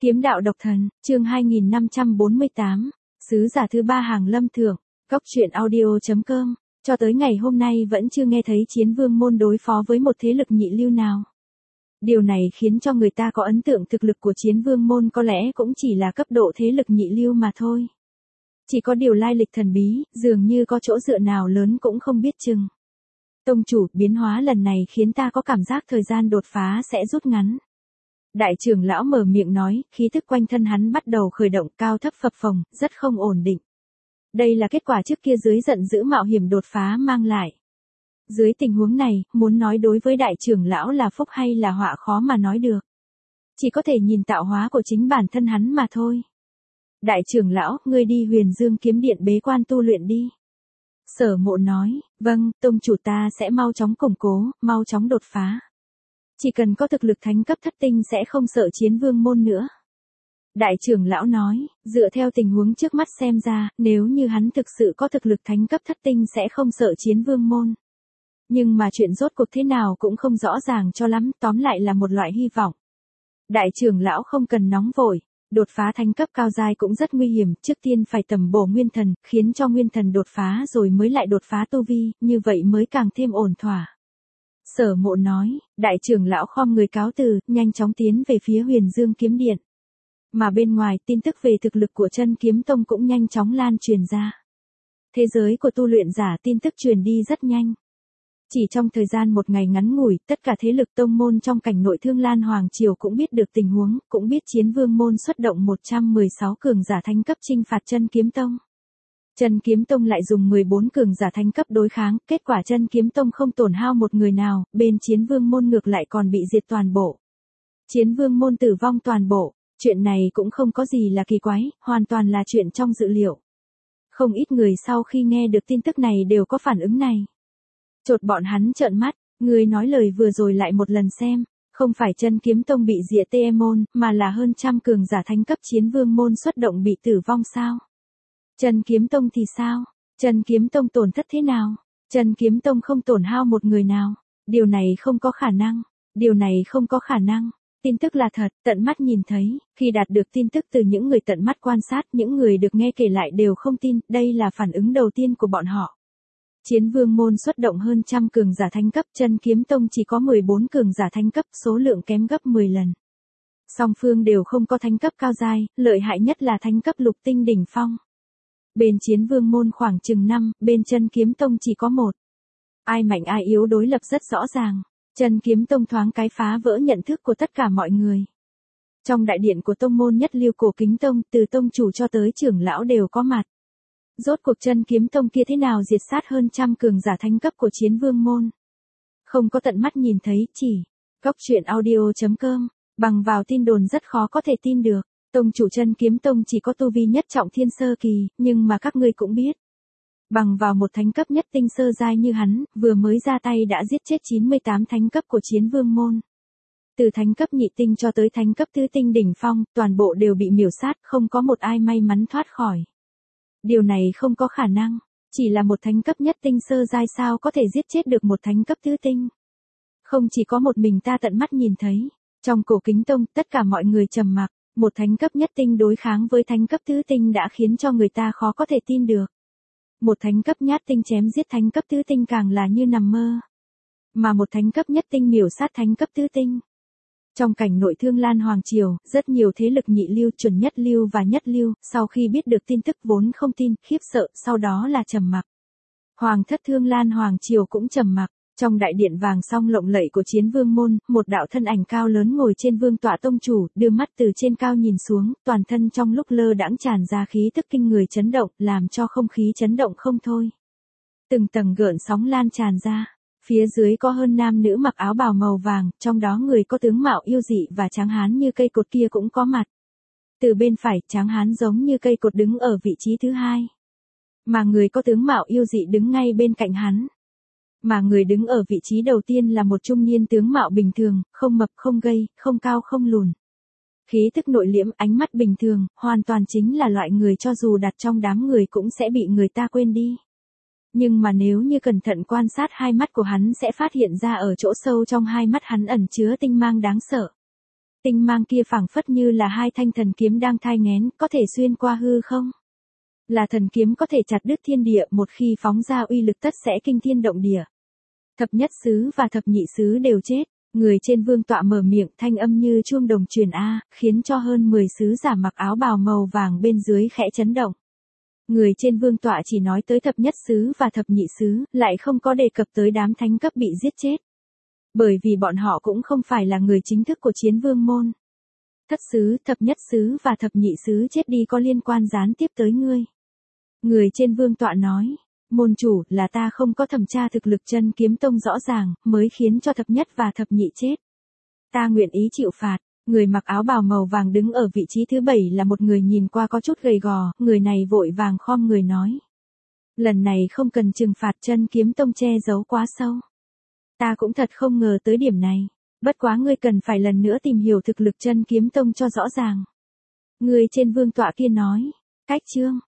Kiếm đạo độc thần, chương 2548, sứ giả thứ ba hàng lâm thượng, Cốc truyện audio.com, cho tới ngày hôm nay vẫn chưa nghe thấy chiến vương môn đối phó với một thế lực nhị lưu nào. Điều này khiến cho người ta có ấn tượng thực lực của chiến vương môn có lẽ cũng chỉ là cấp độ thế lực nhị lưu mà thôi. Chỉ có điều lai lịch thần bí, dường như có chỗ dựa nào lớn cũng không biết chừng. Tông chủ, biến hóa lần này khiến ta có cảm giác thời gian đột phá sẽ rút ngắn. Đại trưởng lão mở miệng nói, khí thức quanh thân hắn bắt đầu khởi động cao thấp phập phồng, rất không ổn định. Đây là kết quả trước kia dưới giận dữ mạo hiểm đột phá mang lại. Dưới tình huống này, muốn nói đối với đại trưởng lão là phúc hay là họa khó mà nói được. Chỉ có thể nhìn tạo hóa của chính bản thân hắn mà thôi. Đại trưởng lão, ngươi đi Huyền Dương kiếm điện bế quan tu luyện đi. Sở Mộ nói, vâng, tông chủ ta sẽ mau chóng củng cố, mau chóng đột phá. Chỉ cần có thực lực thánh cấp thất tinh sẽ không sợ chiến vương môn nữa. Đại trưởng lão nói, dựa theo tình huống trước mắt xem ra, nếu như hắn thực sự có thực lực thánh cấp thất tinh sẽ không sợ chiến vương môn. Nhưng mà chuyện rốt cuộc thế nào cũng không rõ ràng cho lắm, tóm lại là một loại hy vọng. Đại trưởng lão không cần nóng vội, đột phá thánh cấp cao giai cũng rất nguy hiểm, trước tiên phải tầm bổ nguyên thần, khiến cho nguyên thần đột phá rồi mới lại đột phá tu vi, như vậy mới càng thêm ổn thỏa. Sở Mộ nói, đại trưởng lão khom người cáo từ, nhanh chóng tiến về phía Huyền Dương kiếm điện. Mà bên ngoài, tin tức về thực lực của Chân Kiếm Tông cũng nhanh chóng lan truyền ra. Thế giới của tu luyện giả tin tức truyền đi rất nhanh. Chỉ trong thời gian một ngày ngắn ngủi, tất cả thế lực tông môn trong cảnh nội Thương Lan Hoàng Triều cũng biết được tình huống, cũng biết chiến vương môn xuất động 116 cường giả thánh cấp chinh phạt Chân Kiếm Tông. Chân Kiếm Tông lại dùng 14 cường giả thánh cấp đối kháng, kết quả Chân Kiếm Tông không tổn hao một người nào, bên chiến vương môn ngược lại còn bị diệt toàn bộ. Chiến vương môn tử vong toàn bộ, chuyện này cũng không có gì là kỳ quái, hoàn toàn là chuyện trong dự liệu. Không ít người sau khi nghe được tin tức này đều có phản ứng này. Chột bọn hắn trợn mắt, người nói lời vừa rồi lại một lần xem, không phải Chân Kiếm Tông bị diệt tê môn, mà là hơn trăm cường giả thánh cấp chiến vương môn xuất động bị tử vong sao? Chân Kiếm Tông thì sao? Chân Kiếm Tông tổn thất thế nào? Chân Kiếm Tông không tổn hao một người nào. Điều này không có khả năng. Điều này không có khả năng. Tin tức là thật, tận mắt nhìn thấy, khi đạt được tin tức từ những người tận mắt quan sát, những người được nghe kể lại đều không tin, đây là phản ứng đầu tiên của bọn họ. Chiến vương môn xuất động hơn trăm cường giả thánh cấp, Chân Kiếm Tông chỉ có 14 cường giả thánh cấp, số lượng kém gấp 10 lần. Song phương đều không có thánh cấp cao giai, lợi hại nhất là thánh cấp lục tinh đỉnh phong. Bên chiến vương môn khoảng chừng 5, bên Chân Kiếm Tông chỉ có 1. Ai mạnh ai yếu đối lập rất rõ ràng. Chân Kiếm Tông thoáng cái phá vỡ nhận thức của tất cả mọi người. Trong đại điện của tông môn nhất lưu Cổ Kính Tông, từ tông chủ cho tới trưởng lão đều có mặt. Rốt cuộc Chân Kiếm Tông kia thế nào diệt sát hơn trăm cường giả thánh cấp của chiến vương môn. Không có tận mắt nhìn thấy, chỉ Cốc truyện audio.com, bằng vào tin đồn rất khó có thể tin được. Tông chủ Chân Kiếm Tông chỉ có tu vi nhất trọng thiên sơ kỳ, nhưng mà các ngươi cũng biết. Bằng vào một thánh cấp nhất tinh sơ giai như hắn, vừa mới ra tay đã giết chết 98 thánh cấp của chiến vương môn. Từ thánh cấp nhị tinh cho tới thánh cấp tứ tinh đỉnh phong, toàn bộ đều bị miểu sát, không có một ai may mắn thoát khỏi. Điều này không có khả năng, chỉ là một thánh cấp nhất tinh sơ giai sao có thể giết chết được một thánh cấp tứ tinh. Không chỉ có một mình ta tận mắt nhìn thấy, trong Cổ Kính Tông, tất cả mọi người trầm mặc. Một thánh cấp nhất tinh đối kháng với thánh cấp tứ tinh đã khiến cho người ta khó có thể tin được. Một thánh cấp nhát tinh chém giết thánh cấp tứ tinh càng là như nằm mơ. Mà một thánh cấp nhất tinh miểu sát thánh cấp tứ tinh. Trong cảnh nội Thương Lan Hoàng Triều, rất nhiều thế lực nhị lưu, chuẩn nhất lưu và nhất lưu, sau khi biết được tin tức vốn không tin, khiếp sợ, sau đó là trầm mặc. Hoàng thất Thương Lan Hoàng Triều cũng trầm mặc. Trong đại điện vàng song lộng lẫy của chiến vương môn, một đạo thân ảnh cao lớn ngồi trên vương tọa tông chủ, đưa mắt từ trên cao nhìn xuống, toàn thân trong lúc lơ đãng tràn ra khí tức kinh người chấn động, làm cho không khí chấn động không thôi. Từng tầng gợn sóng lan tràn ra, phía dưới có hơn nam nữ mặc áo bào màu vàng, trong đó người có tướng mạo yêu dị và tráng hán như cây cột kia cũng có mặt. Từ bên phải, tráng hán giống như cây cột đứng ở vị trí thứ hai. Mà người có tướng mạo yêu dị đứng ngay bên cạnh hắn. Mà người đứng ở vị trí đầu tiên là một trung niên tướng mạo bình thường, không mập không gầy, không cao không lùn. Khí tức nội liễm, ánh mắt bình thường, hoàn toàn chính là loại người cho dù đặt trong đám người cũng sẽ bị người ta quên đi. Nhưng mà nếu như cẩn thận quan sát hai mắt của hắn sẽ phát hiện ra ở chỗ sâu trong hai mắt hắn ẩn chứa tinh mang đáng sợ. Tinh mang kia phảng phất như là hai thanh thần kiếm đang thai nghén, có thể xuyên qua hư không. Là thần kiếm có thể chặt đứt thiên địa, một khi phóng ra uy lực tất sẽ kinh thiên động địa. Thập nhất sứ và thập nhị sứ đều chết. Người trên vương tọa mở miệng, thanh âm như chuông đồng truyền khiến cho hơn 10 sứ giả mặc áo bào màu vàng bên dưới khẽ chấn động. Người trên vương tọa chỉ nói tới thập nhất sứ và thập nhị sứ, lại không có đề cập tới đám thánh cấp bị giết chết. Bởi vì bọn họ cũng không phải là người chính thức của chiến vương môn. Thất sứ, thập nhất sứ và thập nhị sứ chết đi có liên quan gián tiếp tới ngươi. Người trên vương tọa nói, môn chủ, là ta không có thẩm tra thực lực chân kiếm tông rõ ràng, mới khiến cho thập nhất và thập nhị chết. Ta nguyện ý chịu phạt. Người mặc áo bào màu vàng đứng ở vị trí thứ 7 là một người nhìn qua có chút gầy gò, người này vội vàng khom người nói. Lần này không cần trừng phạt, chân kiếm tông che giấu quá sâu. Ta cũng thật không ngờ tới điểm này, bất quá ngươi cần phải lần nữa tìm hiểu thực lực chân kiếm tông cho rõ ràng. Người trên vương tọa kia nói, cách chương.